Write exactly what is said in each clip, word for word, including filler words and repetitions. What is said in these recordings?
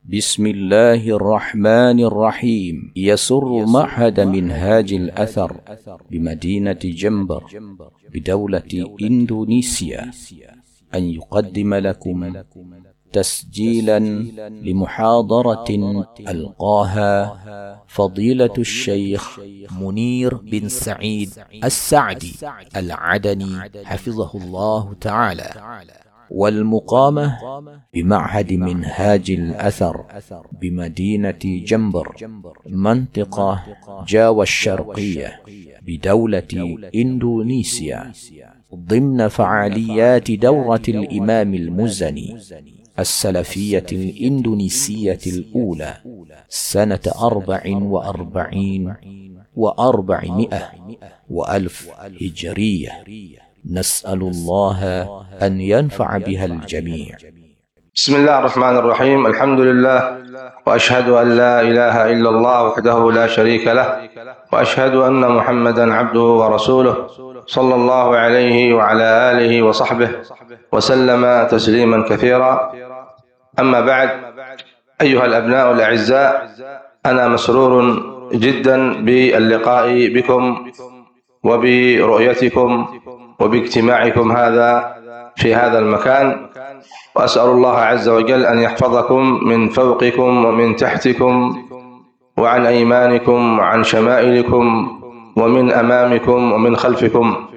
بسم الله الرحمن الرحيم. يسر معهد منهاج الأثر بمدينة جنبر بدولة إندونيسيا أن يقدم لكم تسجيلا لمحاضرة ألقاها فضيلة الشيخ منير بن سعيد السعدي العدني حفظه الله تعالى، والمقامة بمعهد منهاج الأثر بمدينة جنبر منطقة جاوة الشرقية بدولة إندونيسيا، ضمن فعاليات دورة الإمام المزني السلفية الإندونيسية الأولى سنة أربع وأربعين وأربعمائة وألف هجرية. نسأل الله أن ينفع بها الجميع. بسم الله الرحمن الرحيم. الحمد لله، وأشهد أن لا إله إلا الله وحده لا شريك له، وأشهد أن محمدا عبده ورسوله صلى الله عليه وعلى آله وصحبه وسلم تسليما كثيرا. أما بعد، أيها الأبناء الأعزاء، أنا مسرور جدا باللقاء بكم وبرؤيتكم وباجتماعكم هذا في هذا المكان، وأسأل الله عز وجل أن يحفظكم من فوقكم ومن تحتكم وعن أيمانكم وعن شمائلكم ومن أمامكم ومن خلفكم.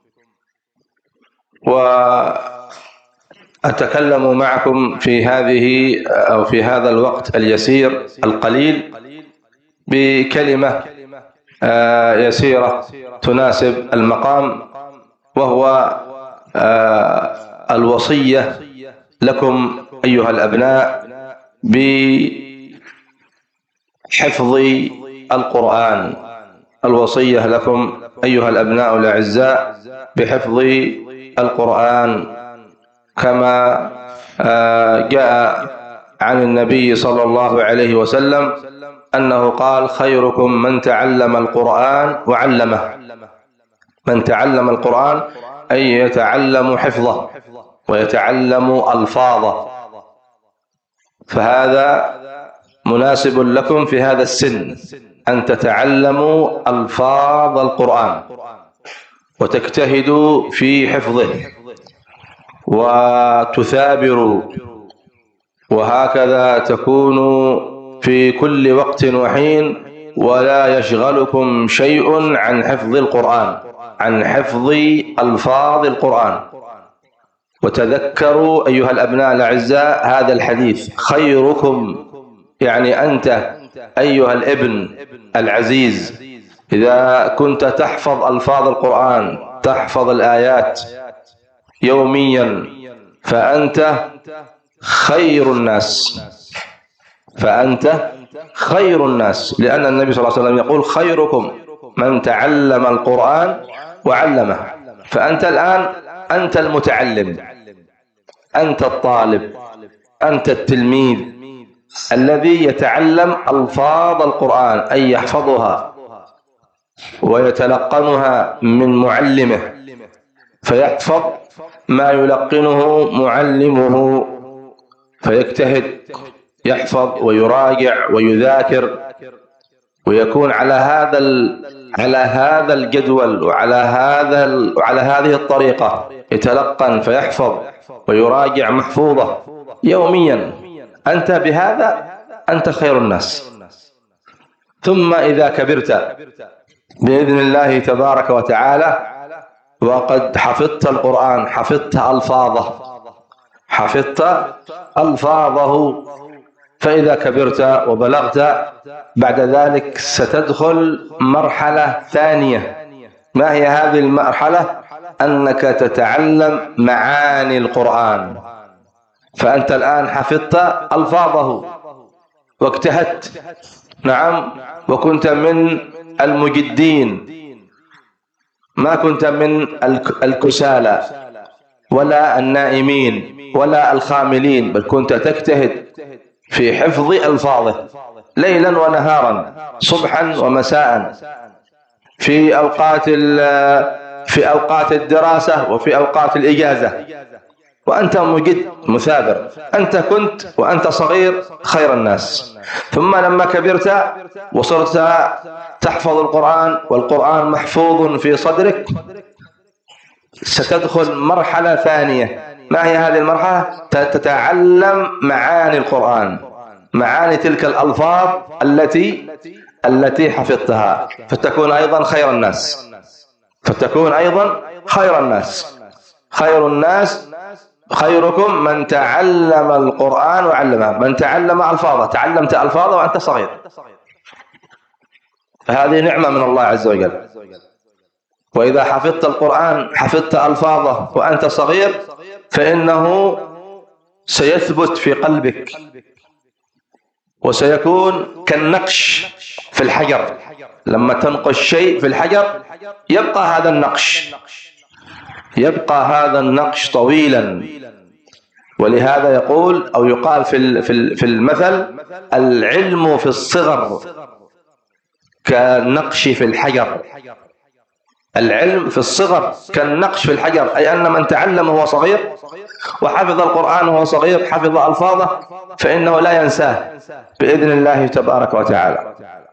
وأتكلم معكم في هذه أو في هذا الوقت اليسير القليل بكلمة يسيرة تناسب المقام، وهو الوصية لكم أيها الأبناء بحفظ القرآن. الوصية لكم أيها الأبناء الأعزاء بحفظ القرآن، كما جاء عن النبي صلى الله عليه وسلم أنه قال: خيركم من تعلم القرآن وعلمه. من تعلم القرآن أي يتعلم حفظه ويتعلم ألفاظه، فهذا مناسب لكم في هذا السن أن تتعلموا ألفاظ القرآن وتجتهدوا في حفظه وتثابروا، وهكذا تكونوا في كل وقت وحين، ولا يشغلكم شيء عن حفظ القرآن، عن حفظ ألفاظ القرآن. وتذكروا أيها الأبناء الأعزاء هذا الحديث: خيركم، يعني أنت أيها الابن العزيز، إذا كنت تحفظ ألفاظ القرآن، تحفظ الآيات يوميا، فأنت خير الناس، فأنت خير الناس، لأن النبي صلى الله عليه وسلم يقول: خيركم من تعلم القرآن وعلمه. فأنت الآن أنت المتعلم، أنت الطالب، أنت التلميذ الذي يتعلم ألفاظ القرآن، أي يحفظها ويتلقنها من معلمه، فيحفظ ما يلقنه معلمه، فيجتهد يحفظ ويراجع ويذاكر، ويكون على هذا على هذا الجدول وعلى هذا وعلى هذه الطريقة، يتلقن فيحفظ ويراجع محفوظة يوميا. أنت بهذا أنت خير الناس. ثم إذا كبرت بإذن الله تبارك وتعالى وقد حفظت القرآن، حفظت ألفاظه، حفظت ألفاظه، فإذا كبرت وبلغت بعد ذلك ستدخل مرحلة ثانية. ما هي هذه المرحلة؟ أنك تتعلم معاني القرآن. فأنت الآن حفظت ألفاظه واجتهدت، نعم، وكنت من المجدين، ما كنت من الكسالى ولا النائمين ولا الخاملين، بل كنت تجتهد في حفظ ألفاظه ليلا ونهارا، صبحا ومساء، في أوقات في أوقات الدراسة وفي أوقات الإجازة، وأنت مجد مثابر. أنت كنت وأنت صغير خير الناس، ثم لما كبرت وصرت تحفظ القرآن والقرآن محفوظ في صدرك، ستدخل مرحلة ثانية. ما هي هذه المرحلة؟ تتعلم معاني القرآن، معاني تلك الألفاظ التي التي حفظتها، فتكون أيضا خير الناس، فتكون أيضا خير الناس. خير الناس خيركم من تعلم القرآن وعلمه، من تعلم ألفاظه. تعلمت ألفاظه وأنت صغير، فهذه نعمة من الله عز وجل. وإذا حفظت القرآن حفظت ألفاظه وأنت صغير، فإنه سيثبت في قلبك وسيكون كالنقش في الحجر. لما تنقش شيء في الحجر يبقى هذا النقش، يبقى هذا النقش طويلا. ولهذا يقول أو يقال في في المثل: العلم في الصغر كالنقش في الحجر. العلم في الصغر كالنقش في الحجر، أي أن من تعلم وهو صغير وحفظ القرآن وهو صغير، حفظ ألفاظه، فإنه لا ينساه بإذن الله تبارك وتعالى.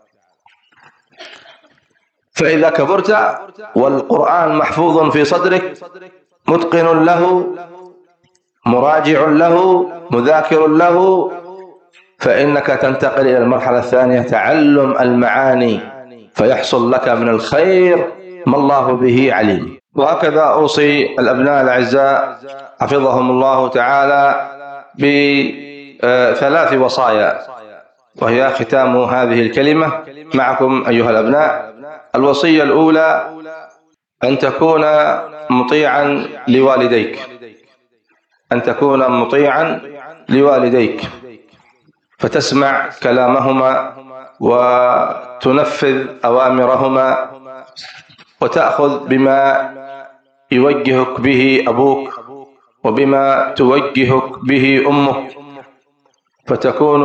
فإذا كبرت والقرآن محفوظ في صدرك، متقن له، مراجع له، مذاكر له، فإنك تنتقل إلى المرحلة الثانية، تعلم المعاني، فيحصل لك من الخير ما الله به عليم. وهكذا أوصي الأبناء الأعزاء حفظهم الله تعالى بثلاث وصايا، وهي ختام هذه الكلمة معكم أيها الأبناء. الوصية الأولى: أن تكون مطيعا لوالديك، أن تكون مطيعا لوالديك، فتسمع كلامهما وتنفذ أوامرهما وتأخذ بما يوجهك به أبوك وبما توجهك به أمك، فتكون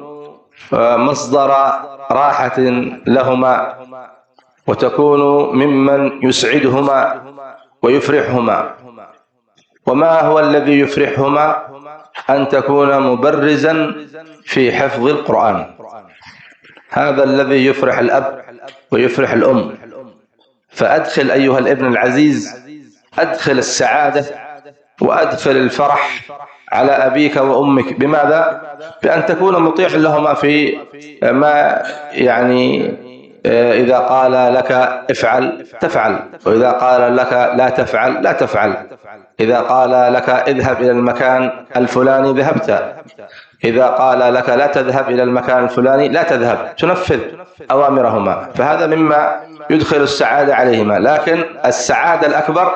مصدر راحة لهما، وتكون ممن يسعدهما ويفرحهما. وما هو الذي يفرحهما؟ أن تكون مبرزا في حفظ القرآن. هذا الذي يفرح الأب ويفرح الأم. فأدخل أيها الابن العزيز، أدخل السعادة وأدخل الفرح على أبيك وأمك. بماذا؟ بأن تكون مطيعا لهما في ما يعني إذا قال لك افعل تفعل، وإذا قال لك لا تفعل لا تفعل، إذا قال لك اذهب إلى المكان الفلاني ذهبت، إذا قال لك لا تذهب إلى المكان الفلاني لا تذهب، تنفذ أوامرهما. فهذا مما يدخل السعادة عليهما. لكن السعادة الأكبر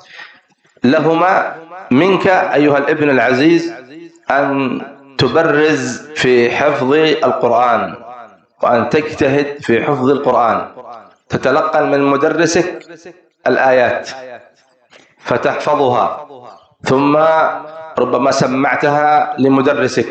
لهما منك أيها الابن العزيز أن تبرز في حفظ القرآن، وأن تجتهد في حفظ القرآن، تتلقى من مدرسك الآيات فتحفظها، ثم ربما سمعتها لمدرسك،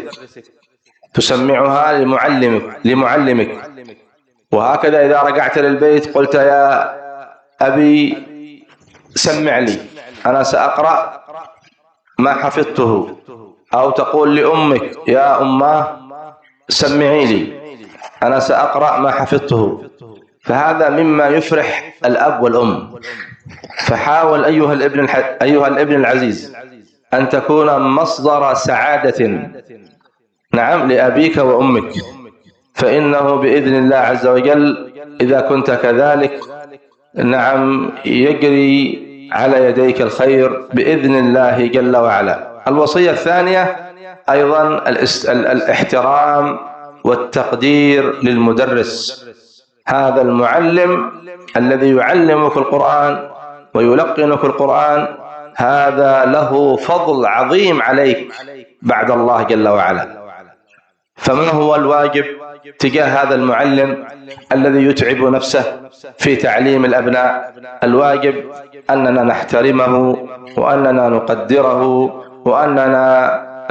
تسمعها لمعلمك لمعلمك وهكذا إذا رجعت للبيت قلت: يا أبي سمع لي، أنا سأقرأ ما حفظته. أو تقول لأمك: يا أماه سمعي لي، أنا سأقرأ ما حفظته. فهذا مما يفرح الأب والأم. فحاول أيها الابن الح... أيها الابن العزيز أن تكون مصدر سعادة نعم لأبيك وأمك، فإنه بإذن الله عز وجل إذا كنت كذلك نعم يجري على يديك الخير بإذن الله جل وعلا. الوصية الثانية أيضا الاست... الاحترام والتقدير للمدرس. هذا المعلم الذي يعلمك القرآن ويلقنك القرآن، هذا له فضل عظيم عليك بعد الله جل وعلا. فما هو الواجب تجاه هذا المعلم الذي يتعب نفسه في تعليم الأبناء؟ الواجب أننا نحترمه وأننا نقدره وأننا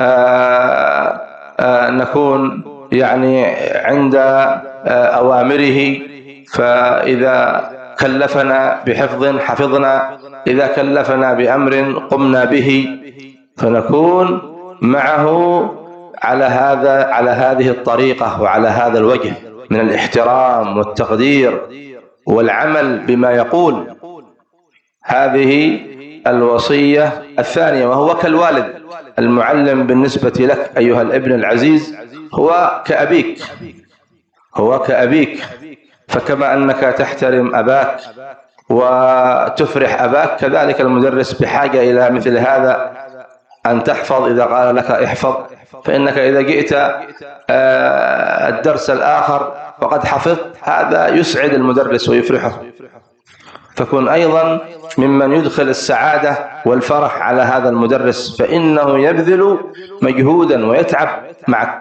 آآ آآ نكون يعني عند أوامره. فإذا كلفنا بحفظ حفظنا، إذا كلفنا بأمر قمنا به. فنكون معه على هذا على هذه الطريقة وعلى هذا الوجه من الاحترام والتقدير والعمل بما يقول. هذه الوصية الثانية. وهو كالوالد، المعلم بالنسبة لك أيها الابن العزيز هو كأبيك، هو كأبيك. فكما أنك تحترم أباك وتفرح أباك، كذلك المدرس بحاجة إلى مثل هذا، أن تحفظ إذا قال لك احفظ، فإنك إذا جئت الدرس الآخر وقد حفظت، هذا يسعد المدرس ويفرحه. فكن أيضا ممن يدخل السعادة والفرح على هذا المدرس، فإنه يبذل مجهودا ويتعب معك.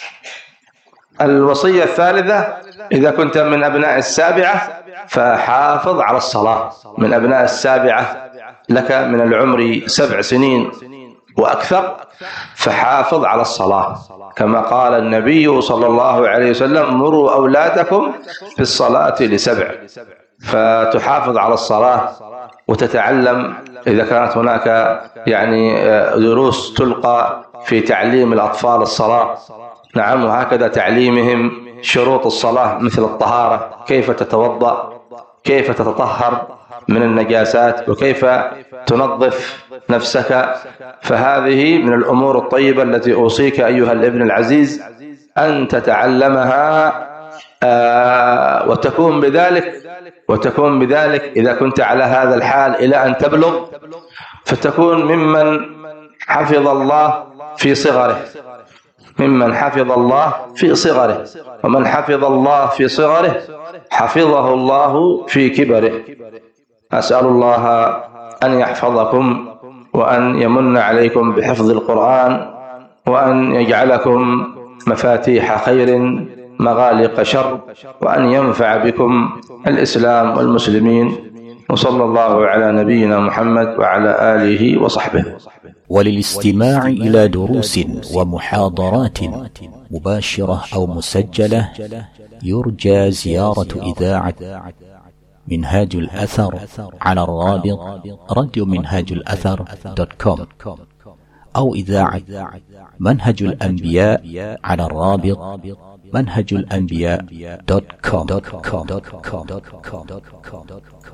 الوصية الثالثة: إذا كنت من أبناء السابعة فحافظ على الصلاة. من أبناء السابعة لك من العمر سبع سنين وأكثر، فحافظ على الصلاة، كما قال النبي صلى الله عليه وسلم: مروا أولادكم بالصلاة لسبع. فتحافظ على الصلاة وتتعلم إذا كانت هناك يعني دروس تلقى في تعليم الأطفال الصلاة، نعم، وهكذا تعليمهم شروط الصلاة مثل الطهارة، كيف تتوضأ، كيف تتطهر من النجاسات، وكيف تنظف نفسك. فهذه من الأمور الطيبة التي أوصيك أيها الابن العزيز أن تتعلمها، آه وتكون بذلك وتكون بذلك إذا كنت على هذا الحال إلى أن تبلغ، فتكون ممن حفظ الله في صغره، ممن حفظ الله في صغره. ومن حفظ الله في صغره حفظه الله في كبره. أسأل الله أن يحفظكم وأن يمن عليكم بحفظ القرآن، وأن يجعلكم مفاتيح خير مغالق شر، وأن ينفع بكم الإسلام والمسلمين. وصلى الله على نبينا محمد وعلى آله وصحبه. وللاستماع إلى دروس ومحاضرات مباشرة أو مسجلة يرجى زيارة إذاعة منهاج الأثر على الرابط راديو منهاج الأثر دوت كوم، أو إذاعة منهج الأنبياء على الرابط منهج الأنبياء دوت كوم.